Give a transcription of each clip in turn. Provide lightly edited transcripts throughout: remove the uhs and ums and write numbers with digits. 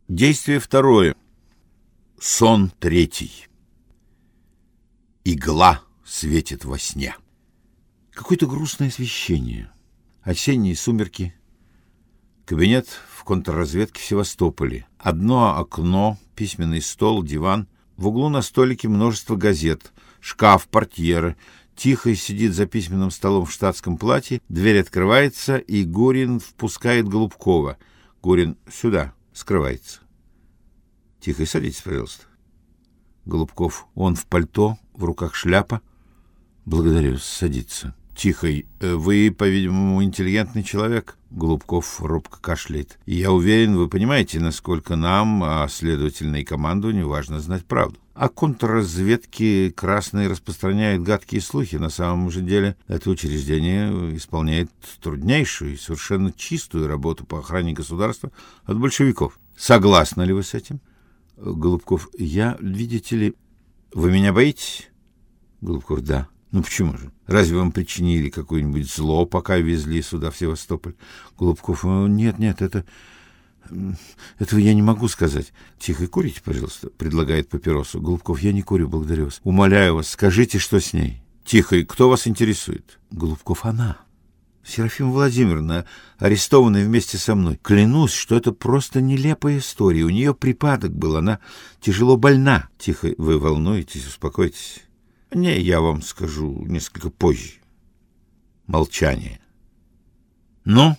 Действие второе. Сон третий. Игла светит во сне. Какое-то грустное освещение. Осенние сумерки. Кабинет в контрразведке в Севастополе. Одно окно, письменный стол, диван. В углу на столике множество газет. Шкаф, портьеры. Тихо сидит за письменным столом в штатском платье. Дверь открывается, и Гурин впускает Голубкова. Гурин сюда скрывается. Тихо, садитесь, пожалуйста. Голубков, он в пальто, в руках шляпа. Благодарю, садиться. Тихо, вы, по-видимому, интеллигентный человек. Голубков робко кашляет. И я уверен, вы понимаете, насколько нам, а следовательно и командованию, важно знать правду. О контрразведке красные распространяют гадкие слухи. На самом же деле это учреждение исполняет труднейшую и совершенно чистую работу по охране государства от большевиков. Согласны ли вы с этим? Голубков, я, видите ли... Вы меня боитесь? Голубков, да. Ну почему же? Разве вам причинили какое-нибудь зло, пока везли сюда, в Севастополь? Голубков, нет, этого я не могу сказать. Тихо, курите, пожалуйста, предлагает папиросу. Голубков, я не курю, благодарю вас. Умоляю вас, скажите, что с ней. Тихо, кто вас интересует? Голубков, она. Серафима Владимировна, арестованная вместе со мной. Клянусь, что это просто нелепая история. У нее припадок был, она тяжело больна. Тихо, вы волнуетесь, успокойтесь. Не, я вам скажу несколько позже. Молчание. Ну?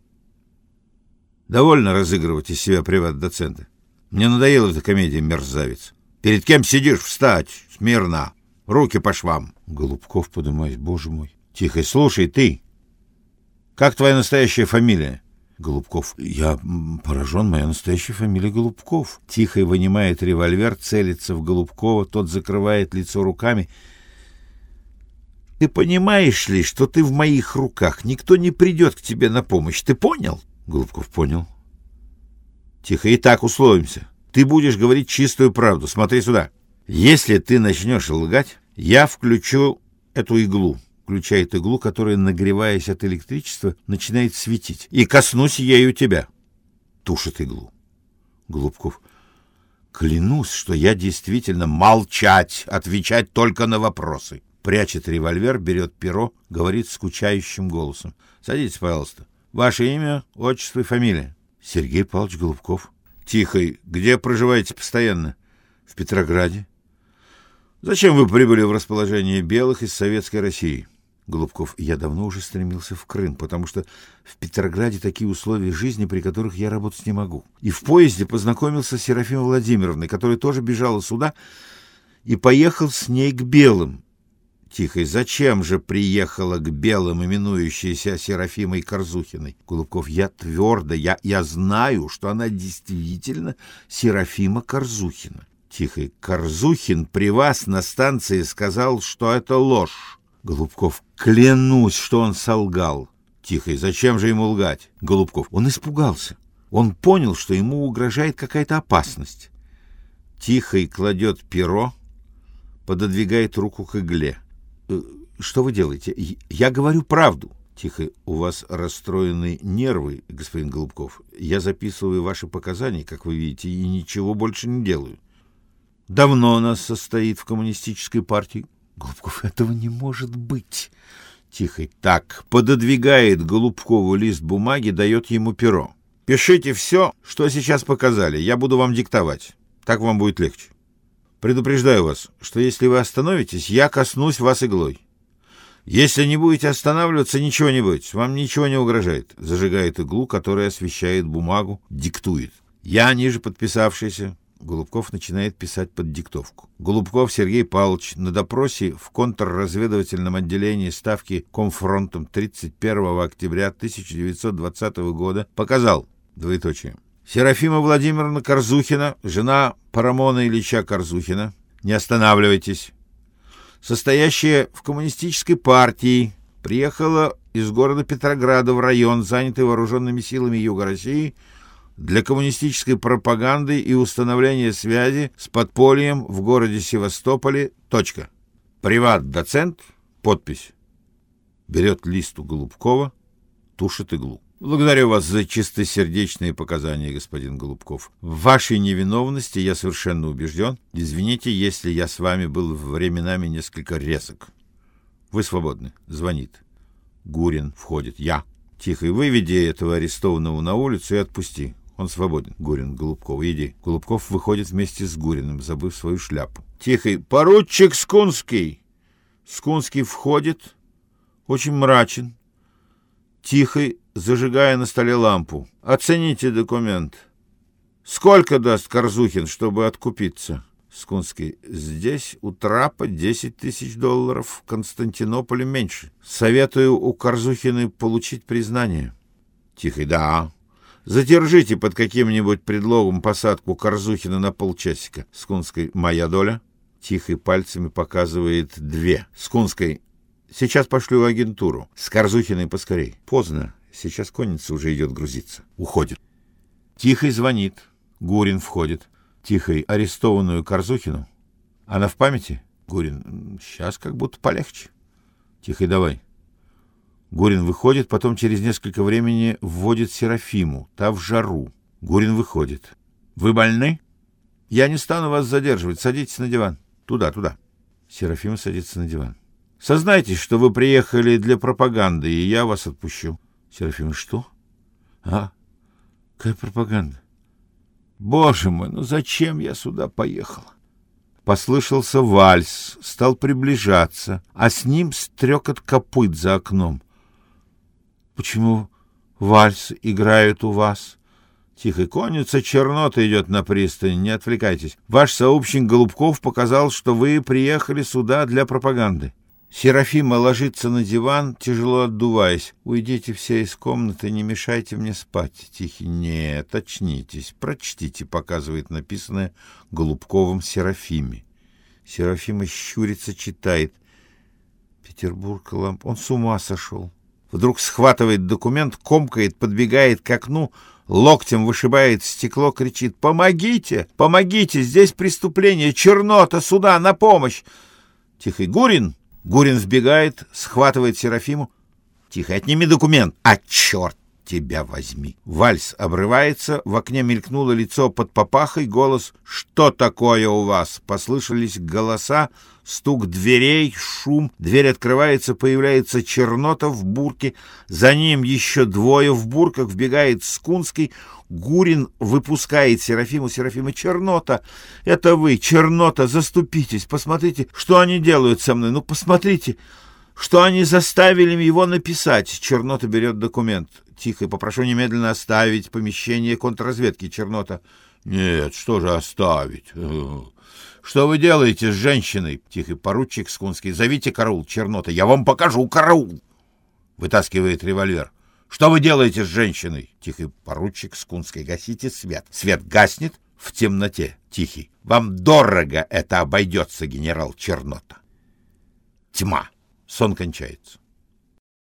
Довольно разыгрывать из себя приват-доцента. Мне надоела эта комедия, мерзавец. Перед кем сидишь? Встать! Смирно! Руки по швам! Голубков, подымаясь, боже мой. Тихо, слушай, ты. Как твоя настоящая фамилия? Голубков. Я поражен, моя настоящая фамилия Голубков. Тихо вынимает револьвер, целится в Голубкова, тот закрывает лицо руками. Ты понимаешь ли, что ты в моих руках? Никто не придет к тебе на помощь. Ты понял? Голубков, понял. Тихо, итак, условимся. Ты будешь говорить чистую правду. Смотри сюда. Если ты начнешь лгать, я включу эту иглу. Включает иглу, которая, нагреваясь от электричества, начинает светить. И коснусь ею тебя. Тушит иглу. Голубков. Клянусь, что я действительно... Молчать! Отвечать только на вопросы. Прячет револьвер, берет перо, говорит скучающим голосом. Садитесь, пожалуйста. Ваше имя, отчество и фамилия? Сергей Павлович Голубков. Тихо. Где проживаете постоянно? В Петрограде. Зачем вы прибыли в расположение белых из Советской России? Голубков, я давно уже стремился в Крым, потому что в Петрограде такие условия жизни, при которых я работать не могу. И в поезде познакомился с Серафимой Владимировной, которая тоже бежала сюда, и поехал с ней к белым. Тихо, зачем же приехала к белым, именующейся Серафимой Корзухиной? Голубков, я твердо, я знаю, что она действительно Серафима Корзухина. Тихо, Корзухин при вас на станции сказал, что это ложь. Голубков, клянусь, что он солгал. Тихо, зачем же ему лгать? Голубков, он испугался. Он понял, что ему угрожает какая-то опасность. Тихо кладет перо, пододвигает руку к игле. Что вы делаете? Я говорю правду. Тихо, у вас расстроены нервы, господин Голубков. Я записываю ваши показания, как вы видите, и ничего больше не делаю. Давно она состоит в коммунистической партии. Голубков, этого не может быть. Тихо. Так, пододвигает Голубкову лист бумаги, дает ему перо. Пишите все, что сейчас показали. Я буду вам диктовать. Так вам будет легче. Предупреждаю вас, что если вы остановитесь, я коснусь вас иглой. Если не будете останавливаться, ничего не будет. Вам ничего не угрожает. Зажигает иглу, которая освещает бумагу, диктует. Я, ниже подписавшийся. Голубков начинает писать под диктовку. Голубков Сергей Павлович на допросе в контрразведывательном отделении ставки Комфронтом 31 октября 1920 года показал, двоеточие, Серафима Владимировна Корзухина, жена Парамона Ильича Корзухина, не останавливайтесь, состоящая в коммунистической партии, приехала из города Петрограда в район, занятый вооруженными силами Юга России, для коммунистической пропаганды и установления связи с подпольем в городе Севастополе. Приват-доцент. Подпись. Берет лист у Голубкова, тушит иглу. Благодарю вас за чистосердечные показания, господин Голубков. В вашей невиновности я совершенно убежден. Извините, если я с вами был временами несколько резок. Вы свободны. Звонит. Гурин входит. Я. Тихо, выведи этого арестованного на улицу и отпусти. Он свободен. Гурин, Голубков, иди. Голубков выходит вместе с Гуриным, забыв свою шляпу. Тихо, поручик Скунский. Скунский входит, очень мрачен. Тихой, зажигая на столе лампу. Оцените документ. Сколько даст Корзухин, чтобы откупиться? Скунский. Здесь у трапа $10 000, в Константинополе меньше. Советую у Корзухина получить признание. Тихий. Да. Задержите под каким-нибудь предлогом посадку Корзухина на полчасика. Скунский. Моя доля. Тихий пальцами показывает 2. Скунский. Сейчас пошлю в агентуру. С Корзухиной поскорей. Поздно. Сейчас конница уже идет грузиться. Уходит. Тихий звонит. Гурин входит. Тихий арестованную Корзухину. Она в памяти? Гурин. Сейчас как будто полегче. Тихий, давай. Гурин выходит, потом через несколько времени вводит Серафиму. Та в жару. Гурин выходит. Вы больны? Я не стану вас задерживать. Садитесь на диван. Туда. Серафима садится на диван. Сознайтесь, что вы приехали для пропаганды, и я вас отпущу. Серафима, что? Какая пропаганда? Боже мой, зачем я сюда поехал? Послышался вальс, стал приближаться, а с ним стрекот копыт за окном. Почему вальс играют у вас? Тихо, конница Чернота идет на пристань, не отвлекайтесь. Ваш сообщник Голубков показал, что вы приехали сюда для пропаганды. Серафима ложится на диван, тяжело отдуваясь. Уйдите все из комнаты, не мешайте мне спать. Тихий, нет, очнитесь, прочтите, показывает написанное Голубковым Серафиме. Серафима щурится, читает. Петербург, ламп. Он с ума сошел. Вдруг схватывает документ, комкает, подбегает к окну, локтем вышибает стекло, кричит: «Помогите! Помогите! Здесь преступление! Чернота! Сюда! На помощь!» Тихий, Гурин! Гурин вбегает, схватывает Серафиму. Тихо, отними документ. А черт тебя возьми. Вальс обрывается, в окне мелькнуло лицо под папахой, голос: «Что такое у вас?» Послышались голоса, стук дверей, шум. Дверь открывается, появляется Чернота в бурке. За ним еще 2 в бурках, вбегает Скунский. Гурин выпускает Серафиму. Серафима: «Чернота! Это вы, Чернота! Заступитесь! Посмотрите, что они делают со мной! Посмотрите, что они заставили его написать!» Чернота берет документ. Тихо, попрошу немедленно оставить помещение контрразведки. Чернота: «Нет, что же оставить? Что вы делаете с женщиной?» Тихо, поручик Скунский: «Зовите караул». Чернота: «Я вам покажу караул!» Вытаскивает револьвер. «Что вы делаете с женщиной?» Тихий, поручик Скунский: «Гасите свет». Свет гаснет в темноте. Тихий: «Вам дорого это обойдется, генерал Чернота». Тьма. Сон кончается.